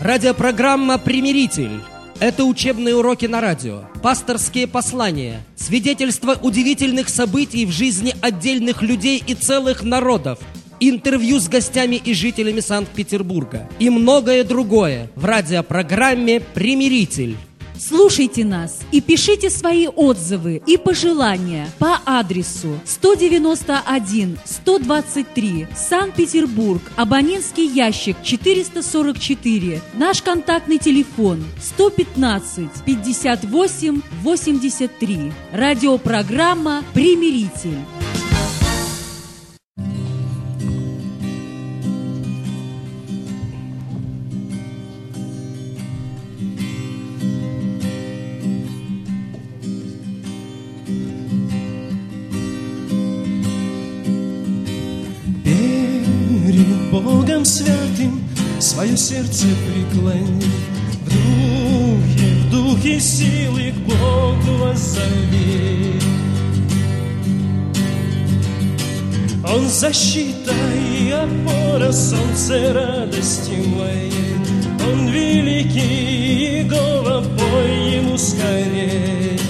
Радиопрограмма «Примиритель». Это учебные уроки на радио, пасторские послания, свидетельства удивительных событий в жизни отдельных людей и целых народов, интервью с гостями и жителями Санкт-Петербурга и многое другое в радиопрограмме «Примиритель». Слушайте нас и пишите свои отзывы и пожелания по адресу 191-123, Санкт-Петербург, абонентский ящик 444, наш контактный телефон 115-58-83. Радиопрограмма «Примиритель». Богом святым свое сердце преклони, в духе силы к Богу воззови. Он защита и опора, солнце радости моей. Он великий Иегова, пой ему скорей.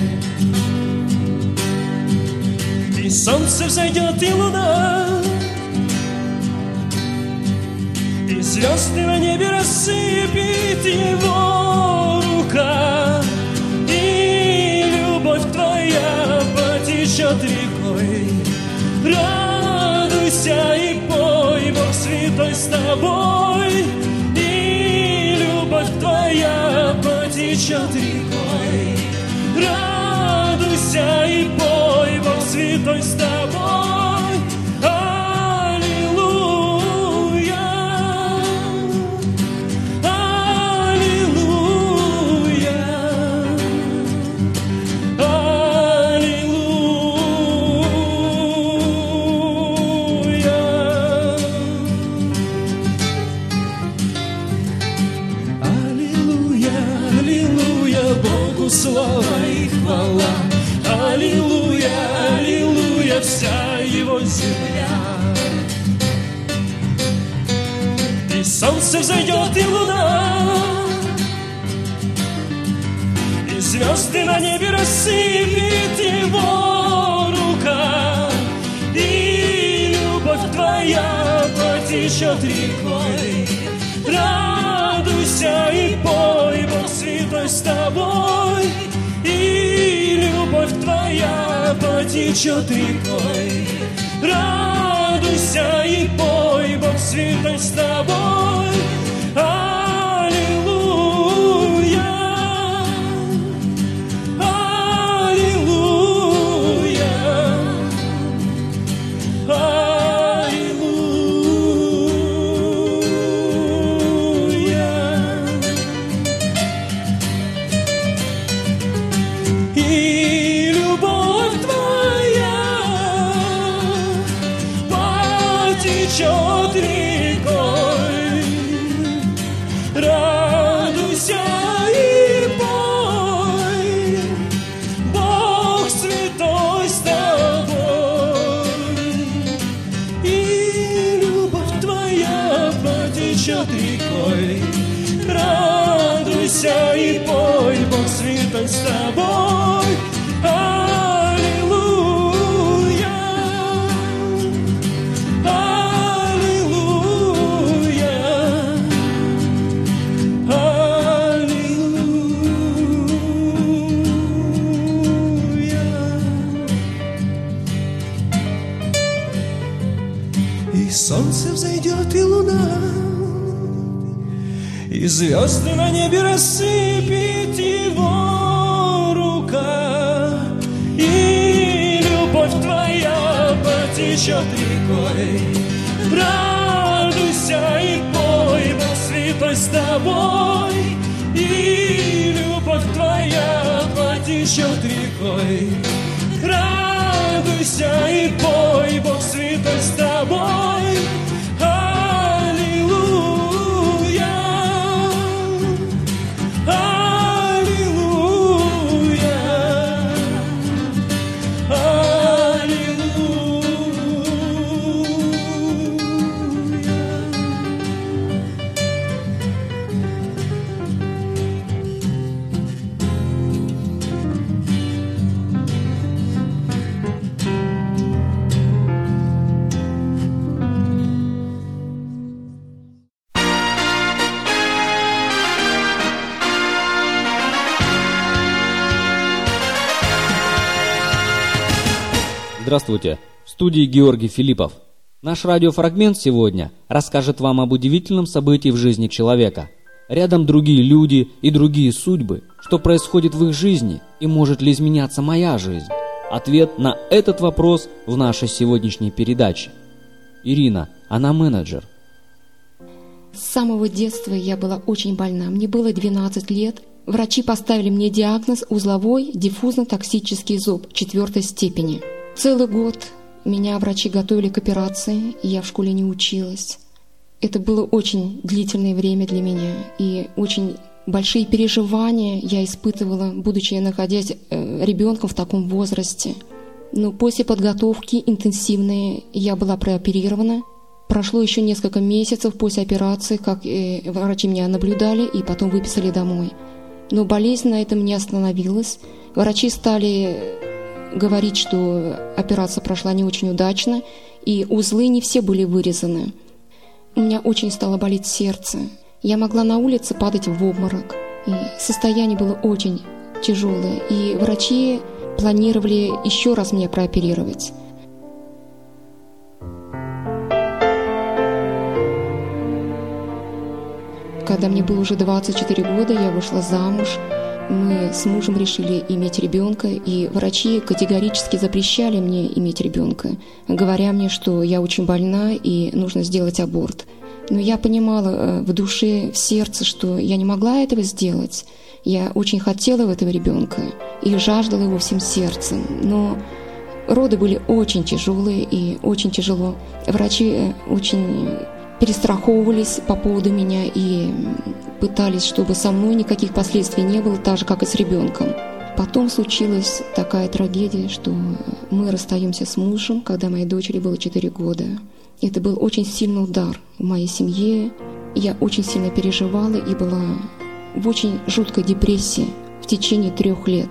И солнце взойдет, и луна, и звезды на небе рассыпет его рука, и любовь твоя потечет рекой. Радуйся и пой, Бог святой с тобой, и любовь твоя потечет рекой. Радуйся и пой, Бог святой с тобой. Слава и хвала, аллилуйя, аллилуйя, вся его земля. И солнце взойдет, и луна, и звезды на небе рассыпет его рука, и любовь твоя потечет рекой. Радуйся и пой, Бог святой с тобой, и любовь твоя потечет рекой. Радуйся и пой, Бог святой с тобой. Аллилуйя, аллилуйя, течет рекой. Радуйся и пой, Бог святой с тобой, и любовь твоя потечет рекой. Радуйся и пой, Бог святой с тобой. Солнце взойдет, и луна, и звезды на небе рассыпет его рука, и любовь твоя потечет рекой. Радуйся и пой, Бог святой с тобой, и любовь твоя потечет рекой. Радуйся и пой, Бог святой с тобой. Аллилуйя, аллилуйя, аллилуйя. Здравствуйте, в студии Георгий Филиппов. Наш радиофрагмент сегодня расскажет вам об удивительном событии в жизни человека. Рядом другие люди и другие судьбы. Что происходит в их жизни и может ли изменяться моя жизнь? Ответ на этот вопрос в нашей сегодняшней передаче. Ирина, она менеджер. С самого детства я была очень больна. Мне было 12 лет. Врачи поставили мне диагноз узловой диффузно-токсический зоб 4 степени. Целый год меня врачи готовили к операции, и я в школе не училась. Это было очень длительное время для меня, и очень большие переживания я испытывала, будучи находясь ребенком в таком возрасте. Но после подготовки интенсивной я была прооперирована. Прошло еще несколько месяцев после операции, как врачи меня наблюдали и потом выписали домой. Но болезнь на этом не остановилась. Врачи стали говорить, что операция прошла не очень удачно, и узлы не все были вырезаны. У меня очень стало болеть сердце. Я могла на улице падать в обморок. И состояние было очень тяжелое. И врачи планировали еще раз меня прооперировать. Когда мне было уже 24 года, я вышла замуж. Мы с мужем решили иметь ребенка, и врачи категорически запрещали мне иметь ребенка, говоря мне, что я очень больна и нужно сделать аборт. Но я понимала в душе, в сердце, что я не могла этого сделать. Я очень хотела этого ребенка и жаждала его всем сердцем. Но роды были очень тяжелые и очень тяжело. Врачи очень перестраховывались по поводу меня и пытались, чтобы со мной никаких последствий не было, так же, как и с ребенком. Потом случилась такая трагедия, что мы расстаемся с мужем, когда моей дочери было 4 года. Это был очень сильный удар в моей семье. Я очень сильно переживала и была в очень жуткой депрессии в течение 3 лет.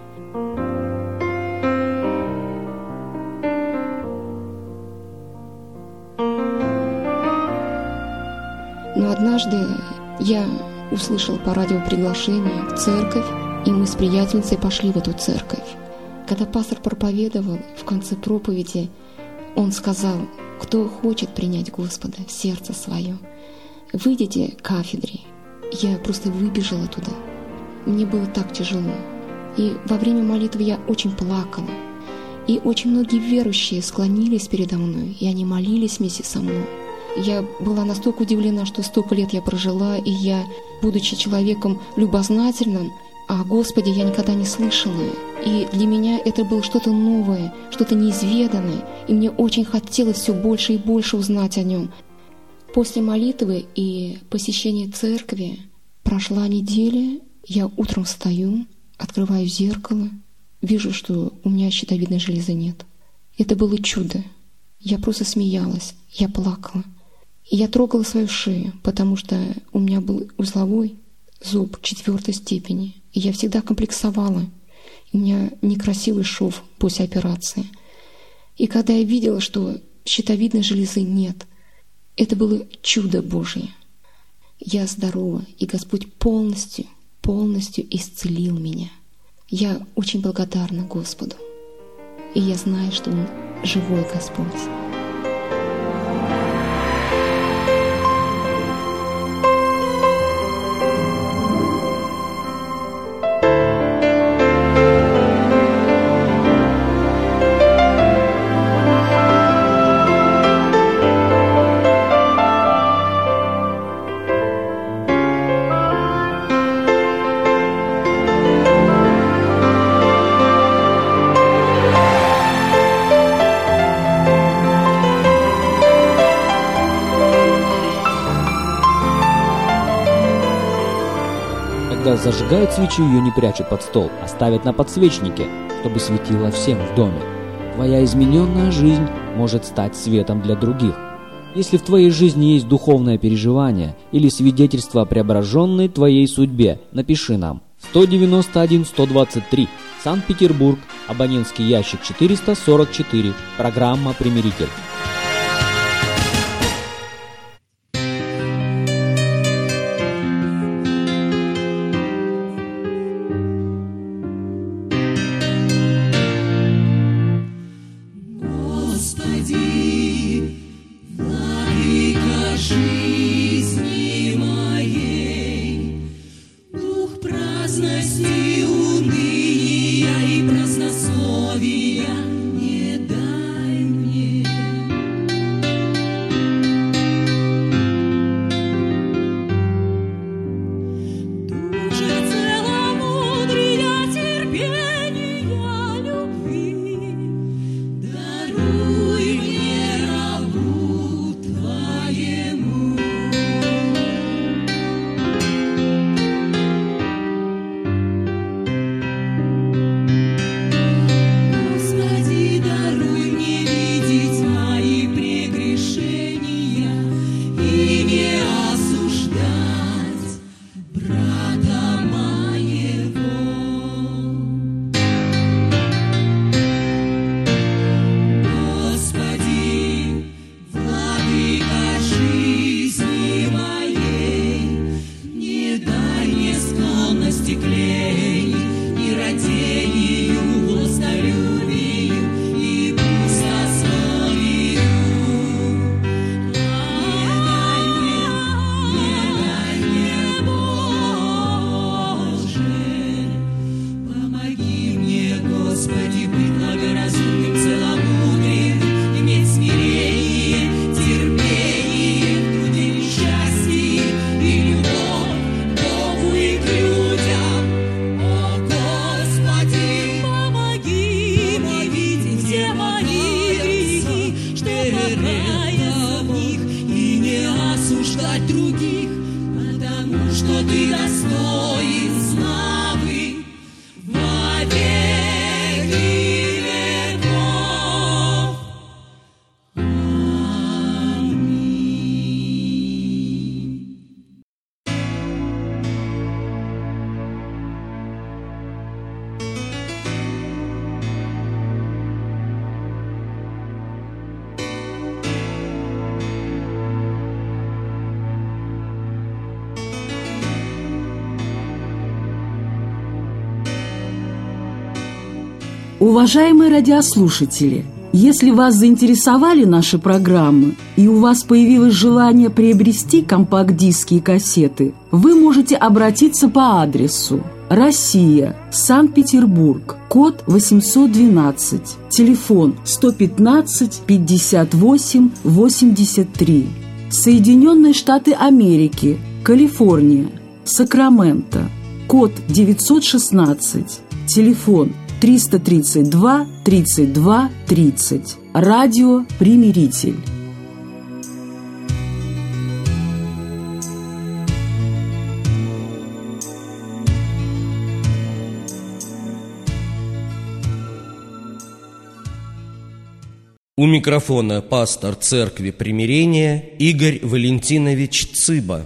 Но однажды я услышала по радио приглашение в церковь, и мы с приятельницей пошли в эту церковь. Когда пастор проповедовал, в конце проповеди он сказал: «Кто хочет принять Господа в сердце свое, выйдите к кафедре». Я просто выбежала туда. Мне было так тяжело. И во время молитвы я очень плакала. И очень многие верующие склонились передо мной, и они молились вместе со мной. Я была настолько удивлена, что столько лет я прожила, и я, будучи человеком любознательным, о Господе я никогда не слышала. И для меня это было что-то новое, что-то неизведанное, и мне очень хотелось все больше и больше узнать о Нем. После молитвы и посещения церкви прошла неделя, я утром встаю, открываю зеркало, вижу, что у меня щитовидной железы нет. Это было чудо. Я просто смеялась, я плакала. И я трогала свою шею, потому что у меня был узловой зоб 4 степени. И я всегда комплексовала. У меня некрасивый шов после операции. И когда я видела, что щитовидной железы нет, это было чудо Божье. Я здорова, и Господь полностью исцелил меня. Я очень благодарна Господу. И я знаю, что Он живой Господь. Когда зажигают свечу, ее не прячут под стол, а ставят на подсвечнике, чтобы светило всем в доме. Твоя измененная жизнь может стать светом для других. Если в твоей жизни есть духовное переживание или свидетельство о преображенной твоей судьбе, напиши нам. 191 123, Санкт-Петербург, абонентский ящик 444, программа «Примиритель». Господи, владыка жизни моей, дух праздности, уныния и празднословия не дай мне. Дух же целомудрия, терпения, любви, даруй мне, рабу Твоему. Господи, даруй мне видеть мои прегрешения и не осуждать брата моего. Господи, владыка жизни моей, не дай мне склонности к лени, ни радению, властолюбию и пустословию. Не дай мне, Боже, помоги мне, Господи, быть благоразумным, целомудренным, иметь смирение, терпение, в труде и счастье и любовь к Богу и к людям. О, Господи, помоги мне видеть все мои грехи, чтобы покаяться в них и не осуждать других, потому что Ты достоин славы во веки веков. Аминь. Уважаемые радиослушатели, если вас заинтересовали наши программы и у вас появилось желание приобрести компакт-диски и кассеты, вы можете обратиться по адресу: Россия, Санкт-Петербург, код 812, телефон 115 58 83. Соединенные Штаты Америки, Калифорния, Сакраменто, код 916, телефон 332 32 30. Радио «Примиритель». У микрофона пастор Церкви Примирения Игорь Валентинович Цыба.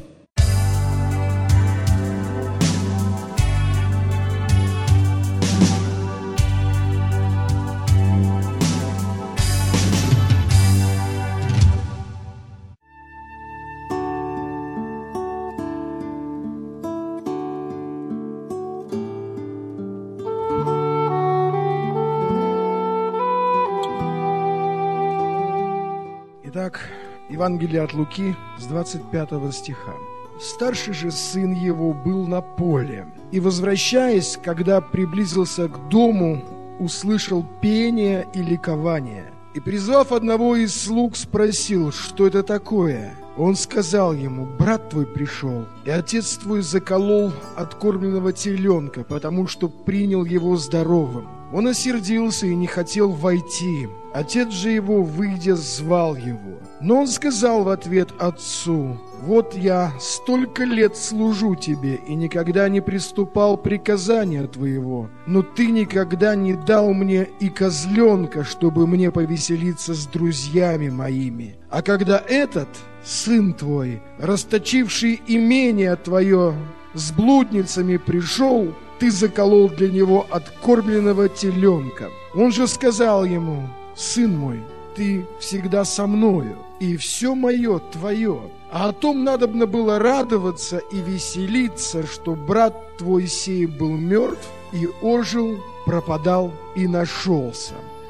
Итак, Евангелие от Луки с 25 стиха. «Старший же сын его был на поле, и, возвращаясь, когда приблизился к дому, услышал пение и ликование. И, призвав одного из слуг, спросил, что это такое. Он сказал ему: брат твой пришел, и отец твой заколол откормленного теленка, потому что принял его здоровым. Он осердился и не хотел войти. Отец же его, выйдя, звал его. Но он сказал в ответ отцу: вот я столько лет служу тебе и никогда не приступал приказания твоего, но ты никогда не дал мне и козленка, чтобы мне повеселиться с друзьями моими. А когда этот сын твой, расточивший имение твое с блудницами, пришел, ты заколол для него откормленного теленка. Он же сказал ему: сын мой, ты всегда со мною, и все мое твое. А о том надобно было радоваться и веселиться, что брат твой сей был мертв и ожил, пропадал и нашелся.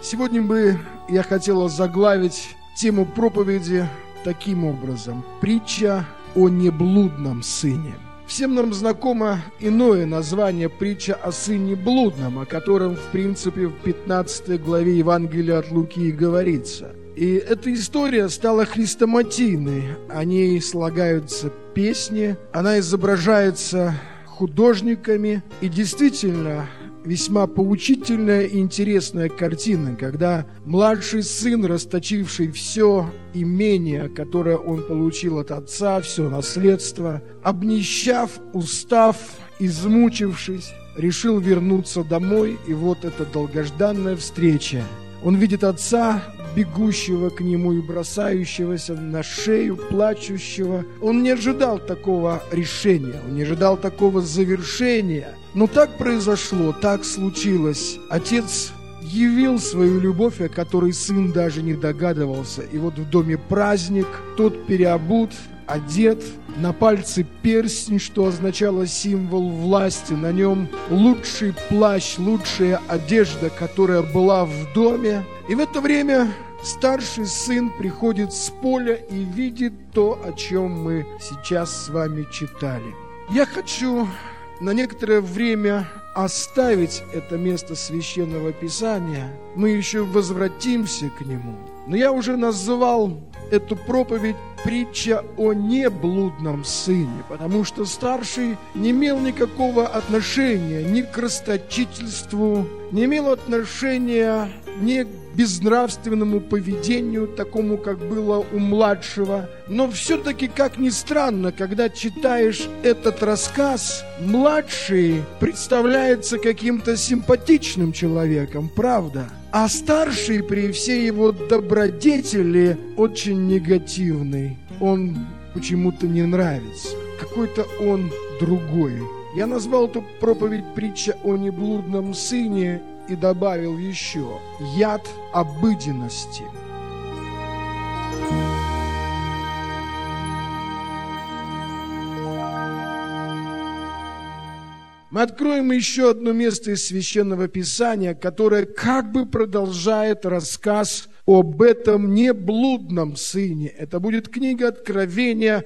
Сегодня бы я хотел заглавить тему проповеди таким образом: притча о неблудном сыне. Всем нам знакомо иное название — притча о сыне блудном, о котором, в принципе, в 15 главе Евангелия от Луки и говорится. И эта история стала хрестоматийной, о ней слагаются песни, она изображается художниками, и действительно весьма поучительная и интересная картина, когда младший сын, расточивший все имение, которое он получил от отца, все наследство, обнищав, устав, измучившись, решил вернуться домой, и вот эта долгожданная встреча. Он видит отца, бегущего к нему и бросающегося на шею, плачущего. Он не ожидал такого решения, он не ожидал такого завершения. Но так произошло, так случилось. Отец явил свою любовь, о которой сын даже не догадывался. И вот в доме праздник, тот переобут, одет, на пальце перстень, что означало символ власти, на нем лучший плащ, лучшая одежда, которая была в доме. И в это время старший сын приходит с поля и видит то, о чем мы сейчас с вами читали. Я хочу на некоторое время оставить это место Священного Писания. Мы еще возвратимся к нему. Но я уже называл эту проповедь «Притча о неблудном сыне», потому что старший не имел никакого отношения ни к расточительству, не имел отношения ни к безнравственному поведению, такому, как было у младшего. Но все-таки, как ни странно, когда читаешь этот рассказ, младший представляется каким-то симпатичным человеком, правда? А старший при всей его добродетели очень негативный. Он почему-то не нравится. Какой-то он другой. Я назвал эту проповедь «Притча о неблудном сыне» и добавил еще «Яд обыденности». Мы откроем еще одно место из Священного Писания, которое как бы продолжает рассказ об этом неблудном сыне. Это будет книга Откровения,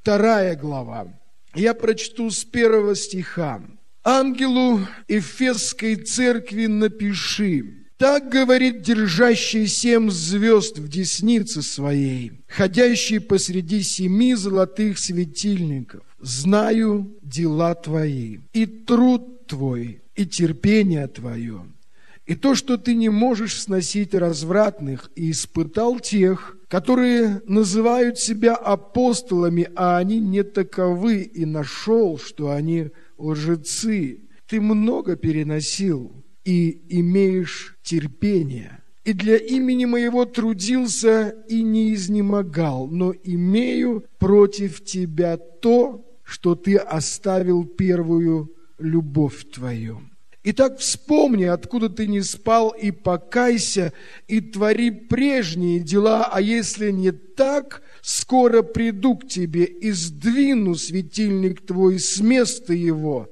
2 глава. Я прочту с 1 стиха. «Ангелу Эфесской церкви напиши: так говорит держащий 7 звезд в деснице своей, ходящий посреди 7 золотых светильников. Знаю дела твои, и труд твой, и терпение твое, и то, что ты не можешь сносить развратных, и испытал тех, которые называют себя апостолами, а они не таковы, и нашел, что они лжецы. Ты много переносил и имеешь терпение. И для имени моего трудился и не изнемогал, но имею против тебя то, что ты оставил первую любовь твою. Итак, вспомни, откуда ты не спал, и покайся, и твори прежние дела, а если не так, скоро приду к тебе и сдвину светильник твой с места его,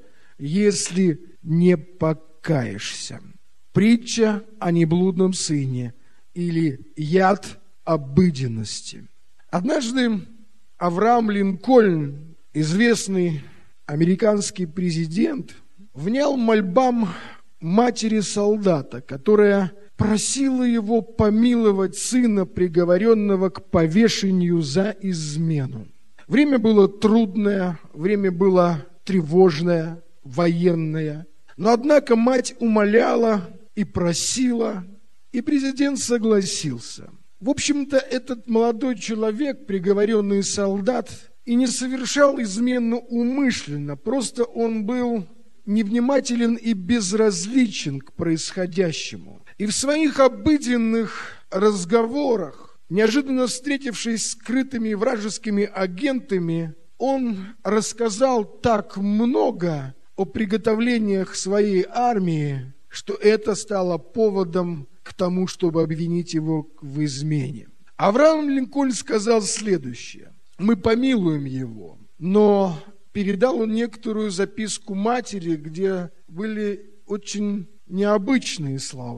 если не покаешься». Притча о неблудном сыне или яд обыденности. Однажды Авраам Линкольн, известный американский президент, внял мольбам матери солдата, которая просила его помиловать сына, приговоренного к повешению за измену. Время было трудное, время было тревожное, военное. Но, однако, мать умоляла и просила, и президент согласился. В общем-то, этот молодой человек, приговоренный солдат, и не совершал измену умышленно, просто он был невнимателен и безразличен к происходящему. И в своих обыденных разговорах, неожиданно встретившись с скрытыми вражескими агентами, он рассказал так много о приготовлениях своей армии, что это стало поводом к тому, чтобы обвинить его в измене. Авраам Линкольн сказал следующее: «Мы помилуем его», но передал он некоторую записку матери, где были очень необычные слова.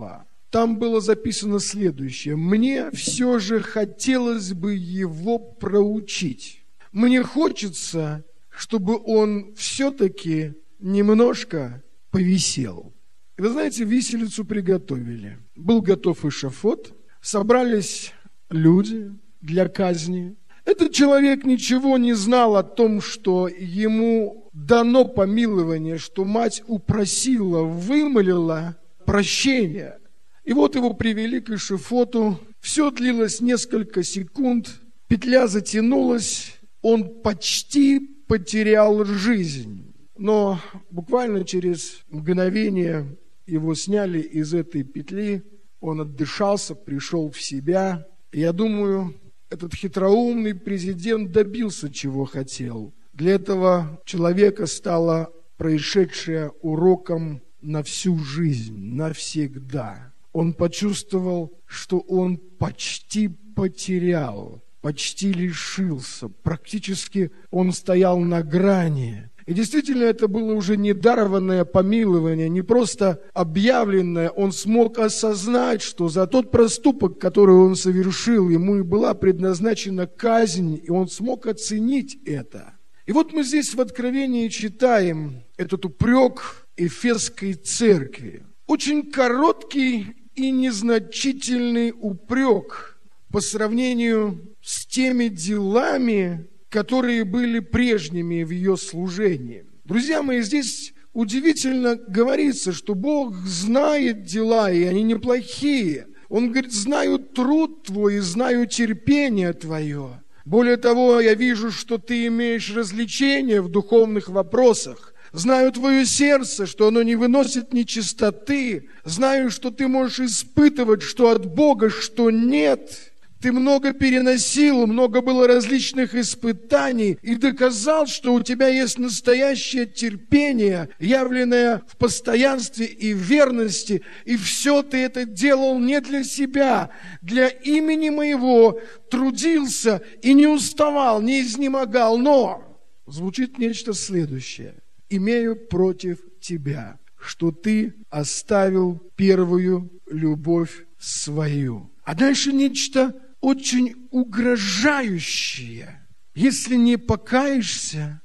там было записано следующее. «Мне все же хотелось бы его проучить. Мне хочется, чтобы он все-таки немножко повисел». И вы знаете, виселицу приготовили. Был готов эшафот, собрались люди для казни. Этот человек ничего не знал о том, что ему дано помилование, что мать упросила, вымолила прощение. И вот его привели к эшафоту. Все длилось несколько секунд, петля затянулась, он почти потерял жизнь. Но буквально через мгновение его сняли из этой петли, он отдышался, пришел в себя. Я думаю, этот хитроумный президент добился, чего хотел. Для этого человека стало происшедшее уроком на всю жизнь, навсегда. Он почувствовал, что он почти потерял, почти лишился, практически он стоял на грани. И действительно, это было уже не дарованное помилование, не просто объявленное. Он смог осознать, что за тот проступок, который он совершил, ему и была предназначена казнь, и он смог оценить это. И вот мы здесь в Откровении читаем этот упрек Эфесской церкви. Очень короткий и незначительный упрек по сравнению с теми делами, которые были прежними в ее служении. Друзья мои, здесь удивительно говорится, что Бог знает дела, и они неплохие. Он говорит: знаю труд твой и знаю терпение твое. Более того, я вижу, что ты имеешь развлечение в духовных вопросах. Знаю твое сердце, что оно не выносит нечистоты. Знаю, что ты можешь испытывать, что от Бога, что нет. Ты много переносил, много было различных испытаний и доказал, что у тебя есть настоящее терпение, явленное в постоянстве и верности. И все ты это делал не для себя, для имени моего трудился и не уставал, не изнемогал. Но звучит нечто следующее. «Имею против тебя, что ты оставил первую любовь свою». А дальше нечто очень угрожающее. Если не покаешься,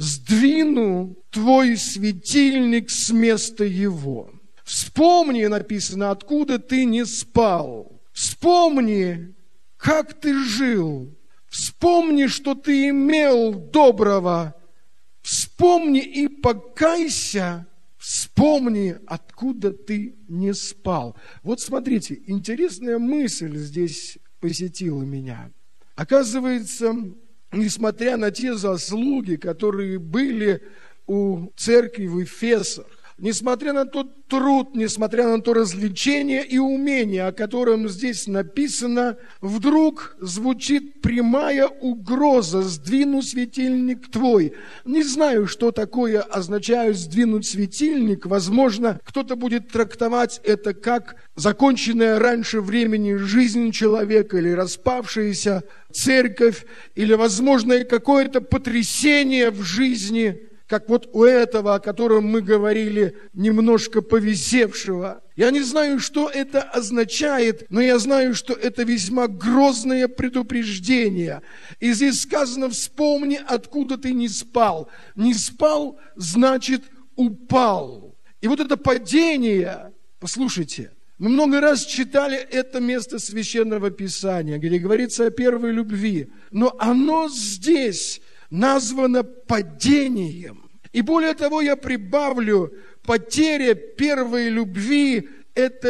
сдвину твой светильник с места его. Вспомни, написано, откуда ты не спал. Вспомни, как ты жил. Вспомни, что ты имел доброго. Вспомни и покайся. Вспомни, откуда ты не спал. Вот смотрите, интересная мысль здесь посетила меня. Оказывается, несмотря на те заслуги, которые были у церкви в Эфесах, несмотря на тот труд, несмотря на то развлечение и умение, о котором здесь написано, вдруг звучит прямая угроза: «Сдвину светильник твой». Не знаю, что такое означает «сдвинуть светильник». Возможно, кто-то будет трактовать это как законченная раньше времени жизнь человека, или распавшаяся церковь, или, возможно, какое-то потрясение в жизни, как вот у этого, о котором мы говорили, немножко повисевшего. Я не знаю, что это означает, но я знаю, что это весьма грозное предупреждение. И здесь сказано: вспомни, откуда ты не спал. Не спал, значит, упал. И вот это падение, послушайте, мы много раз читали это место Священного Писания, где говорится о первой любви, но оно здесь названо падением. И более того, я прибавлю, потеря первой любви – это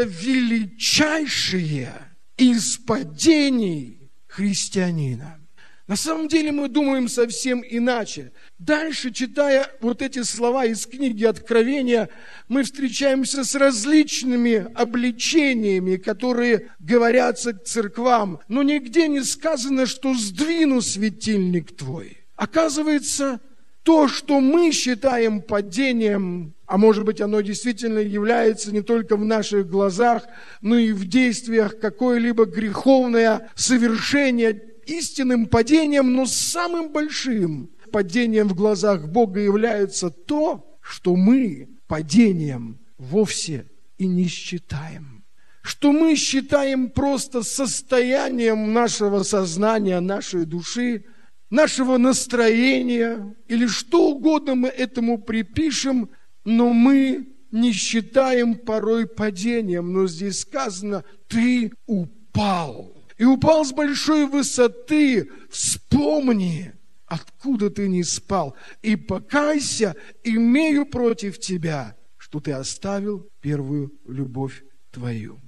величайшее из падений христианина. На самом деле мы думаем совсем иначе. Дальше, читая вот эти слова из книги Откровения, мы встречаемся с различными обличениями, которые говорятся к церквам. Но нигде не сказано, что «сдвину светильник твой». Оказывается, то, что мы считаем падением, а может быть, оно действительно является не только в наших глазах, но и в действиях какое-либо греховное совершение, истинным падением, но самым большим падением в глазах Бога является то, что мы падением вовсе и не считаем. что мы считаем просто состоянием нашего сознания, нашей души, нашего настроения, или что угодно мы этому припишем, но мы не считаем порой падением. Но здесь сказано: ты упал. И упал с большой высоты. Вспомни, откуда ты не спал, и покайся, имею против тебя, что ты оставил первую любовь твою.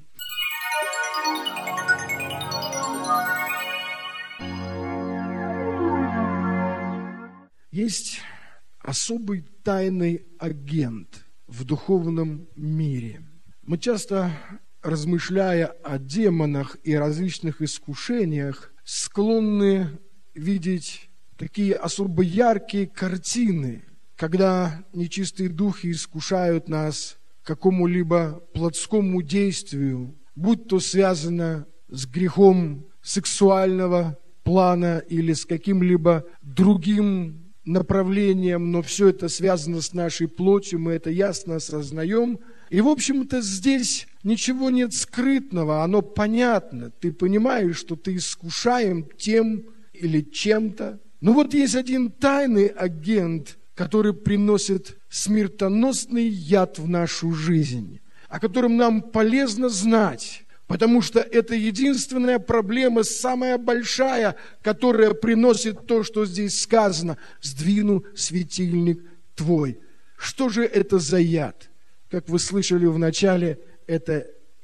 Есть особый тайный агент в духовном мире. Мы часто, размышляя о демонах и различных искушениях, склонны видеть такие особо яркие картины, когда нечистые духи искушают нас к какому-либо плотскому действию, будь то связано с грехом сексуального плана или с каким-либо другим направлением, но все это связано с нашей плотью, мы это ясно осознаем. И, в общем-то, здесь ничего нет скрытного, оно понятно. Ты понимаешь, что ты искушаем тем или чем-то. Но вот есть один тайный агент, который приносит смертоносный яд в нашу жизнь, о котором нам полезно знать, потому что это единственная проблема, самая большая, которая приносит то, что здесь сказано: «Сдвину светильник твой». Что же это за яд? Как вы слышали в начале, это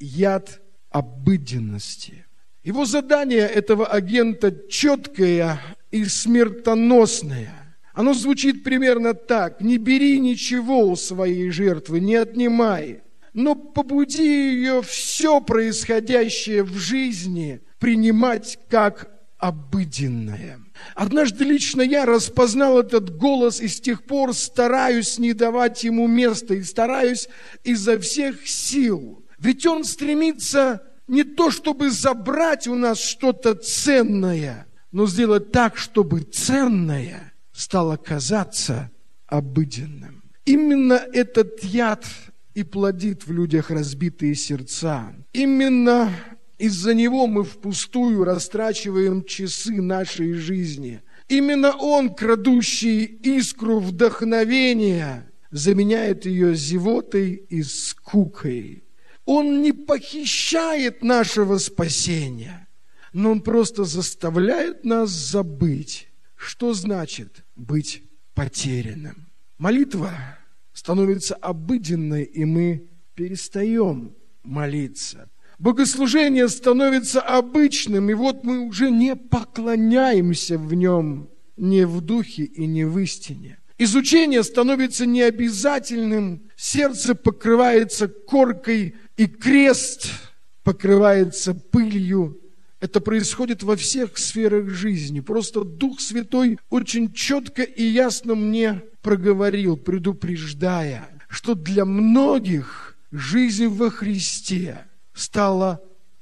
яд обыденности. Его задание этого агента четкое и смертоносное. Оно звучит примерно так: не бери ничего у своей жертвы, не отнимай, но побуди ее все происходящее в жизни принимать как обыденное. Однажды лично я распознал этот голос и с тех пор стараюсь не давать ему места и стараюсь изо всех сил. Ведь он стремится не то, чтобы забрать у нас что-то ценное, но сделать так, чтобы ценное стало казаться обыденным. Именно этот яд и плодит в людях разбитые сердца. Именно из-за него мы впустую растрачиваем часы нашей жизни. Именно он, крадущий искру вдохновения, заменяет ее зевотой и скукой. Он не похищает нашего спасения, но он просто заставляет нас забыть, что значит быть потерянным. Молитва становится обыденной, и мы перестаем молиться. Богослужение становится обычным, и вот мы уже не поклоняемся в нем, не в духе и не в истине. Изучение становится необязательным, сердце покрывается коркой, и крест покрывается пылью. Это происходит во всех сферах жизни. Просто Дух Святой очень четко и ясно мне проговорил, предупреждая, что для многих жизнь во Христе стала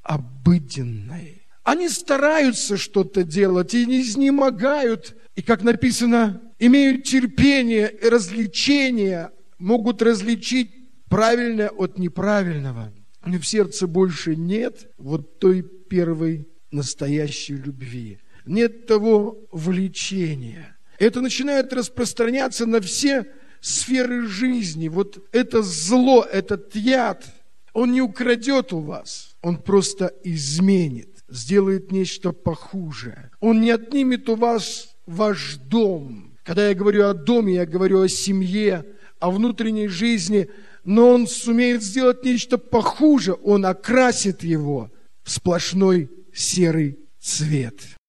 обыденной. Они стараются что-то делать и не изнемогают, и, как написано, имеют терпение и развлечение, могут различить правильное от неправильного. Но в сердце больше нет вот той первой настоящей любви. Нет того влечения. Это начинает распространяться на все сферы жизни. Вот это зло, этот яд, он не украдет у вас, он просто изменит, сделает нечто похуже. Он не отнимет у вас ваш дом. Когда я говорю о доме, я говорю о семье, о внутренней жизни, но он сумеет сделать нечто похуже, он окрасит его в сплошной серый цвет.